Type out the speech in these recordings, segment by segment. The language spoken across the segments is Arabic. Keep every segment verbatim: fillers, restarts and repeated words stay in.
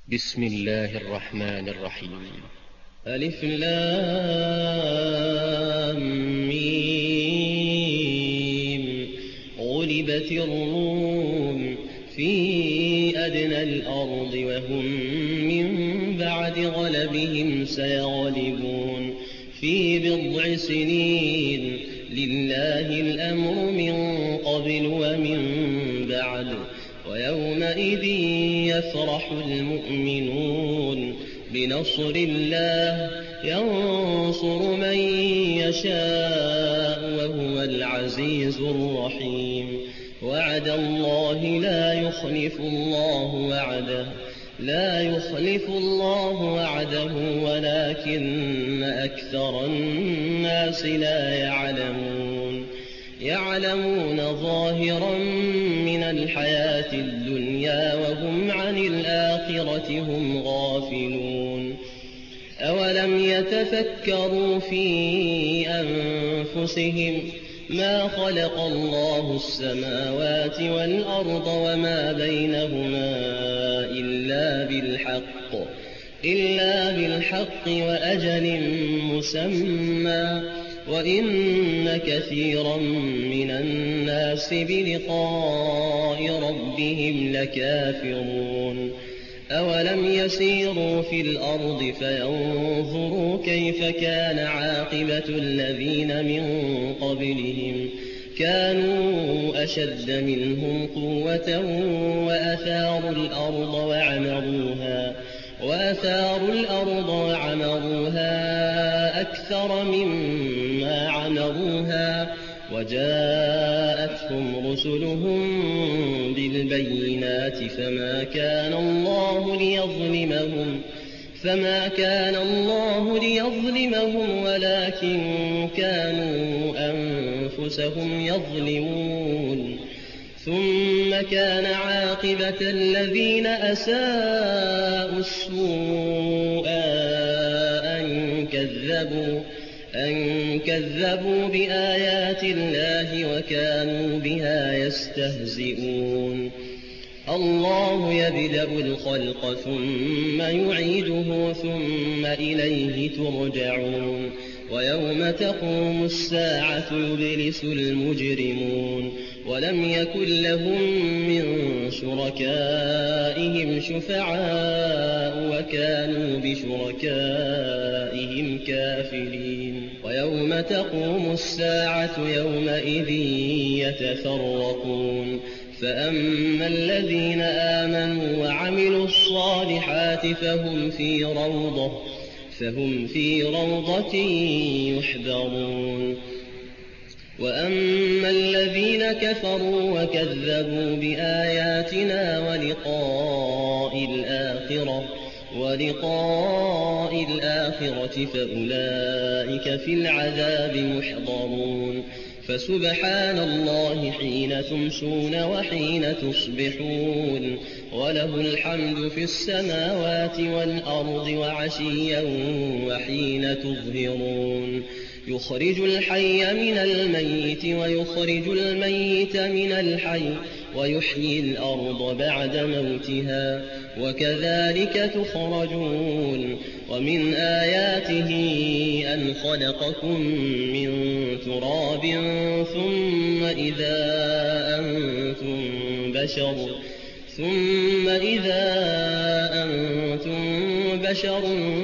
بسم الله الرحمن الرحيم. ألف لام ميم. غلبت الروم في أدنى الأرض وهم من بعد غلبهم سيغلبون في بضع سنين. لله الأمر من قبل ومن بعد ويومئذ يفرح المؤمنون بنصر الله ينصر من يشاء وهو العزيز الرحيم. وعد الله لا يخلف الله وعده لا يخلف الله وعده ولكن أكثر الناس لا يعلمون. يعلمون ظاهرا من الحياة الدنيا وهم عن الآخرة هم غافلون. أولم يتفكروا في أنفسهم ما خلق الله السماوات والأرض وما بينهما إلا بالحق إلا بالحق وأجل مسمى وإن كثيرا من الناس بلقاء ربهم لكافرون. أولم يسيروا في الأرض فينظروا كيف كان عاقبة الذين من قبلهم كانوا أشد منهم قوة وأثاروا الأرض وعمروها وأثاروا الأرض وعمروها أكثر مما عمروها وجاءتهم رسلهم بالبينات فما كان الله ليظلمهم فما كان الله ليظلمهم ولكن كانوا أنفسهم يظلمون. ثم كان عاقبة الذين أساءوا السوء أن كذبوا أن كذبوا بآيات الله وكانوا بها يستهزئون. الله يبدأ الخلق ثم يعيده ثم إليه ترجعون. ويوم تقوم الساعة يبلس المجرمون ولم يكن لهم من شركائهم شفعاء وكانوا بشركائهم كافرين. ويوم تقوم الساعة يومئذ يتفرقون فأما الذين آمنوا وعملوا الصالحات فهم في روضة فهم في روضة يحبرون. وأما الذين كفروا وكذبوا بآياتنا ولقاء الآخرة ولقاء الآخرة فأولئك في العذاب محضرون. فسبحان الله حين تمسون وحين تصبحون وله الحمد في السماوات والأرض وعشيا وحين تظهرون. يخرج الحي من الميت ويخرج الميت من الحي ويحيي الأرض بعد موتها وكذلك تخرجون. ومن آياته أن خلقكم من تراب ثم إذا أنتم بشر ثم إذا أنتم بشر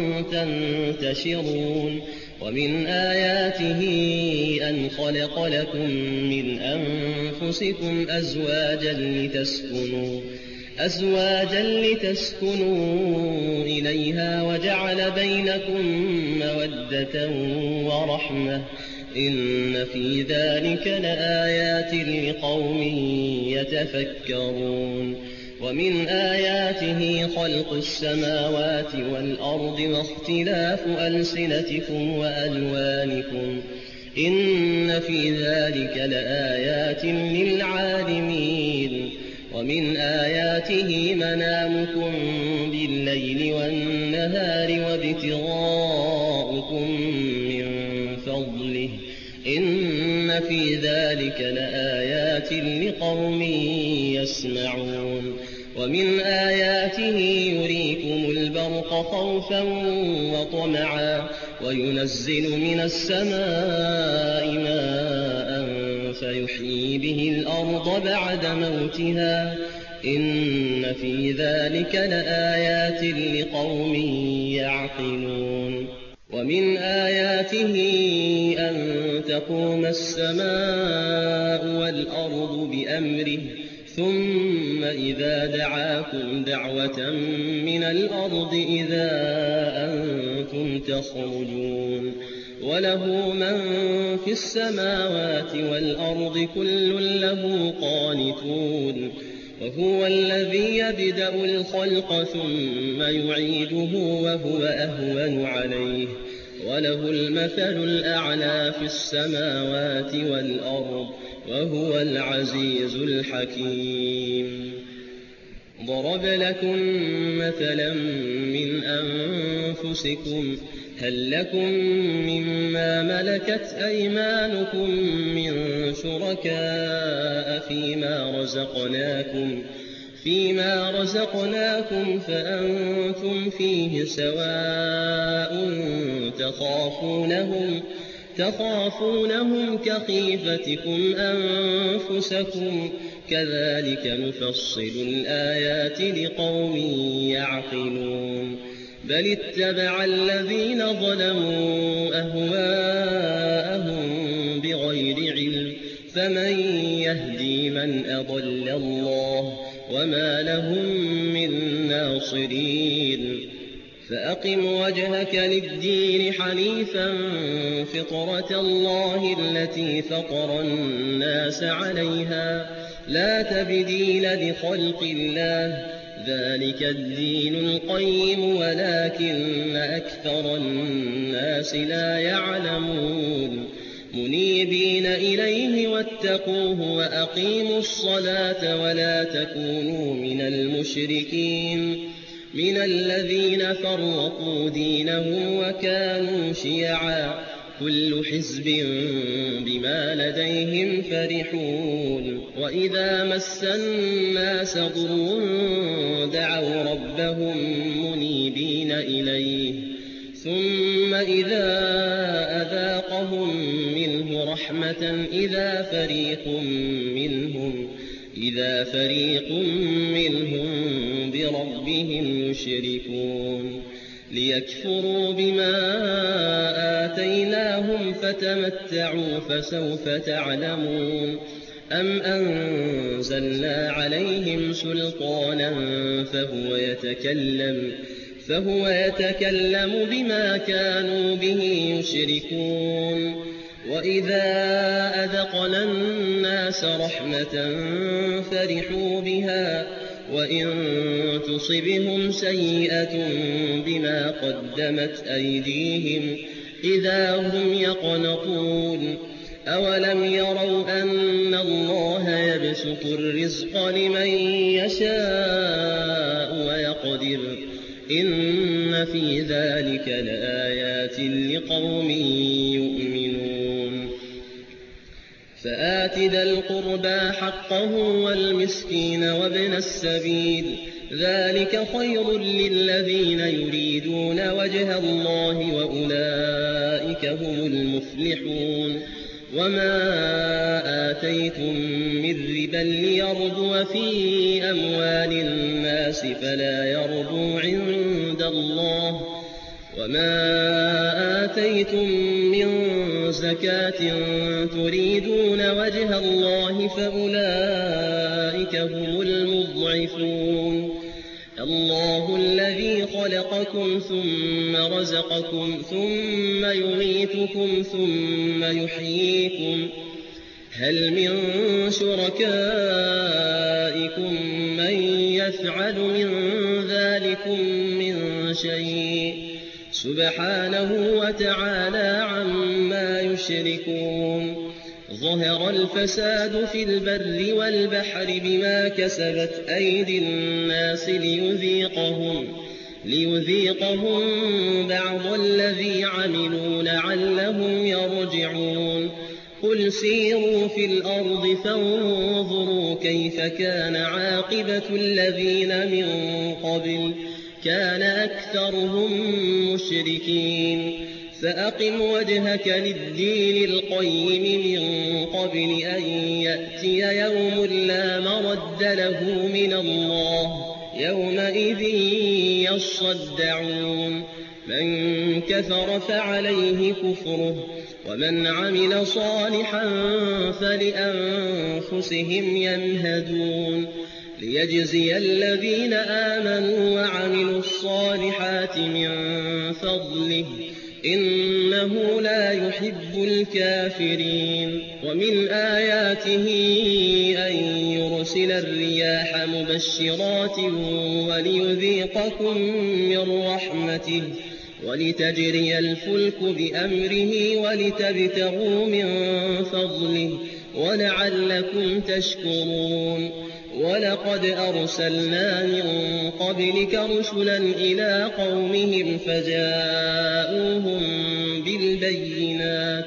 تنتشرون. ومن آياته أن خلق لكم من أنفسكم أزواجا لتسكنوا أزواجا لتسكنوا إليها وجعل بينكم مودة ورحمة إن في ذلك لآيات لقوم يتفكرون. ومن آياته خلق السماوات والأرض واختلاف ألسنتكم وألوانكم إن في ذلك لآيات للعالمين. ومن آياته منامكم بالليل والنهار وابتغاؤكم من فضله إن في ذلك لآيات لقوم يسمعون. ومن آياته يريكم البرق خوفا وطمعا وينزل من السماء ماء فيحيي به الأرض بعد موتها إن في ذلك لآيات لقوم يعقلون ومن آياته أن تقوم السماء والأرض بأمره ثم إذا دعاكم دعوة من الأرض إذا أنتم تخرجون وله من في السماوات والأرض كل له قانتون وهو الذي يبدأ الخلق ثم يعيده وهو أهون عليه وله المثل الأعلى في السماوات والأرض وهو العزيز الحكيم ضرب لكم مثلا من أنفسكم هل لكم مما ملكت أيمانكم من شركاء فيما رزقناكم فيما رزقناكم فأنتم فيه سواء تخافونهم تخافونهم كخيفتكم أنفسكم كذلك نفصل الآيات لقوم يعقلون بل اتبع الذين ظلموا أهواءهم بغير علم فمن يهدي من أضل الله وما لهم من ناصرين فأقم وجهك للدين حنيفا فطرة الله التي فطر الناس عليها لا تبديل لخلق الله ذلك الدين القيم ولكن أكثر الناس لا يعلمون منيبين إليه واتقوه وأقيموا الصلاة ولا تكونوا من المشركين من الذين فرقوا دينهم وكانوا شيعا كل حزب بما لديهم فرحون وإذا مس الناس ضر دعوا ربهم منيبين إليه ثم إذا أذاقهم منه رحمة إذا فريق منهم إذا فريق منهم بربهم يشركون ليكفروا بما آتيناهم فتمتعوا فسوف تعلمون أم أنزلنا عليهم سلطانا فهو يتكلم فهو يتكلم بما كانوا به يشركون وإذا أذقنا الناس رحمة فرحوا بها وإن تصبهم سيئة بما قدمت أيديهم إذا هم يقنطون أولم يروا أن الله يبسط الرزق لمن يشاء ويقدر إن في ذلك لآيات لقوم يؤمنون فآت ذا القربى حقه والمسكين وابن السبيل ذلك خير للذين يريدون وجه الله وأولئك هم المفلحون وما آتيتم من ربا ليربو في أموال الناس فلا يربو عند الله وما آتيتم من زكاة تريدون وجه الله فأولئك هم المضعفون الله الذي خلقكم ثم رزقكم ثم يميتكم ثم يحييكم هل من شركائكم من يفعل من ذلكم من شيء سبحانه وتعالى عما يشركون ظهر الفساد في البر والبحر بما كسبت أيدي الناس ليذيقهم ليذيقهم بعض الذي عملوا لعلهم يرجعون قل سيروا في الأرض فانظروا كيف كان عاقبة الذين من قبل كان أكثرهم مشركين فأقم وجهك للدين القيم من قبل أن يأتي يوم لا مرد له من الله يومئذ يصدعون من كفر فعليه كفره ومن عمل صالحا فلأنفسهم يمهدون ليجزي الذين آمنوا وعملوا الصالحات من فضله إنه لا يحب الكافرين ومن آياته أن يرسل الرياح مبشرات وليذيقكم من رحمته ولتجري الفلك بأمره ولتبتغوا من فضله ولعلكم تشكرون ولقد أرسلنا من قبلك رسلا إلى قومهم فجاءوهم بالبينات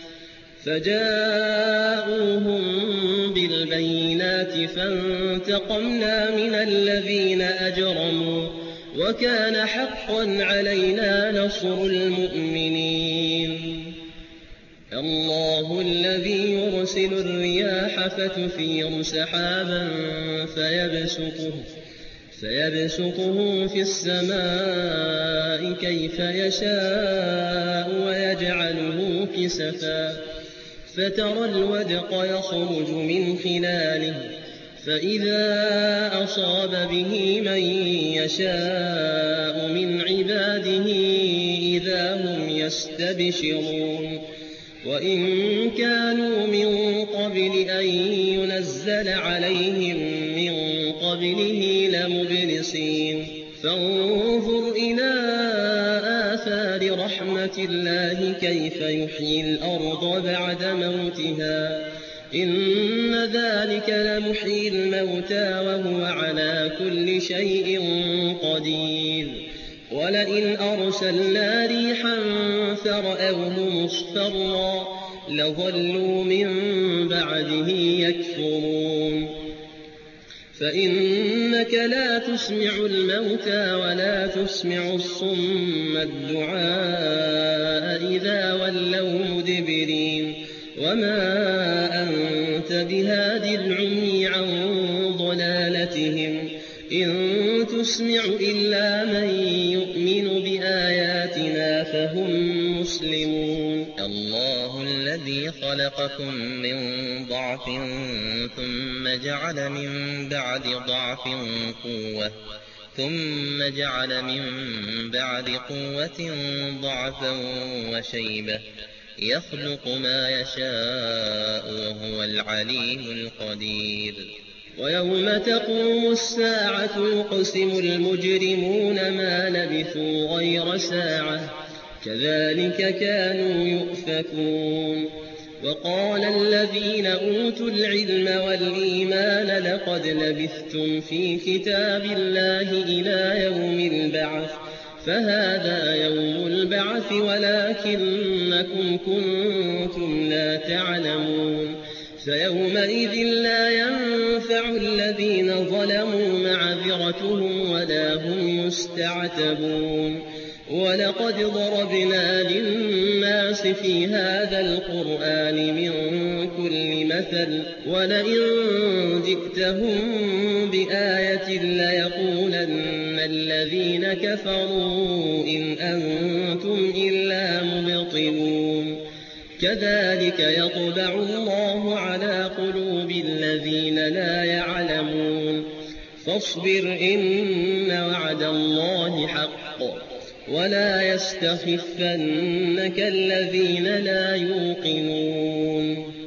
فجاءوهم بالبينات فانتقمنا من الذين أجرموا وكان حقا علينا نصر المؤمنين الله الذي يرسل الرياح فتثير سحابا فيبسطه, فيبسطه في السماء كيف يشاء ويجعله كسفا فترى الودق يخرج من خلاله فإذا أصاب به من يشاء من عباده إذا هم يستبشرون وإن كانوا من قبل أن ينزل عليهم من قبله لمبلسين فانظر إلى آثار رحمة الله كيف يحيي الأرض بعد موتها إن ذلك لمحيي الموتى وهو على كل شيء قدير ولئن أرسلنا ريحا فرأوه مصفرا لظلوا من بعده يكفرون فإنك لا تسمع الموتى ولا تسمع الصم الدعاء إذا ولوا مدبرين وما أنت بهادي العمي عن ضلالتهم إن تسمع إلا من يؤمن بآياتنا فهم مسلمون الله الذي خلقكم من ضعف ثم جعل من بعد ضعف قوة ثم جعل من بعد قوة ضعفا وشيبة يخلق ما يشاء وهو العليم القدير ويوم تقوم الساعة يقسم المجرمون ما لبثوا غير ساعة كذلك كانوا يؤفكون وقال الذين أوتوا العلم والإيمان لقد لبثتم في كتاب الله إلى يوم البعث فهذا يوم البعث ولكنكم كنتم لا تعلمون فيومئذ لا ينفع الذين ظلموا معذرتهم ولا هم يستعتبون ولقد ضربنا للناس في هذا القرآن من كل مثل ولئن جئتهم بآية ليقولن الذين كفروا إن أنتم إلا مبطلون كذلك يطبع الله على قلوب الذين لا يعلمون فاصبر إن وعد الله حق ولا يستخفنك الذين لا يوقنون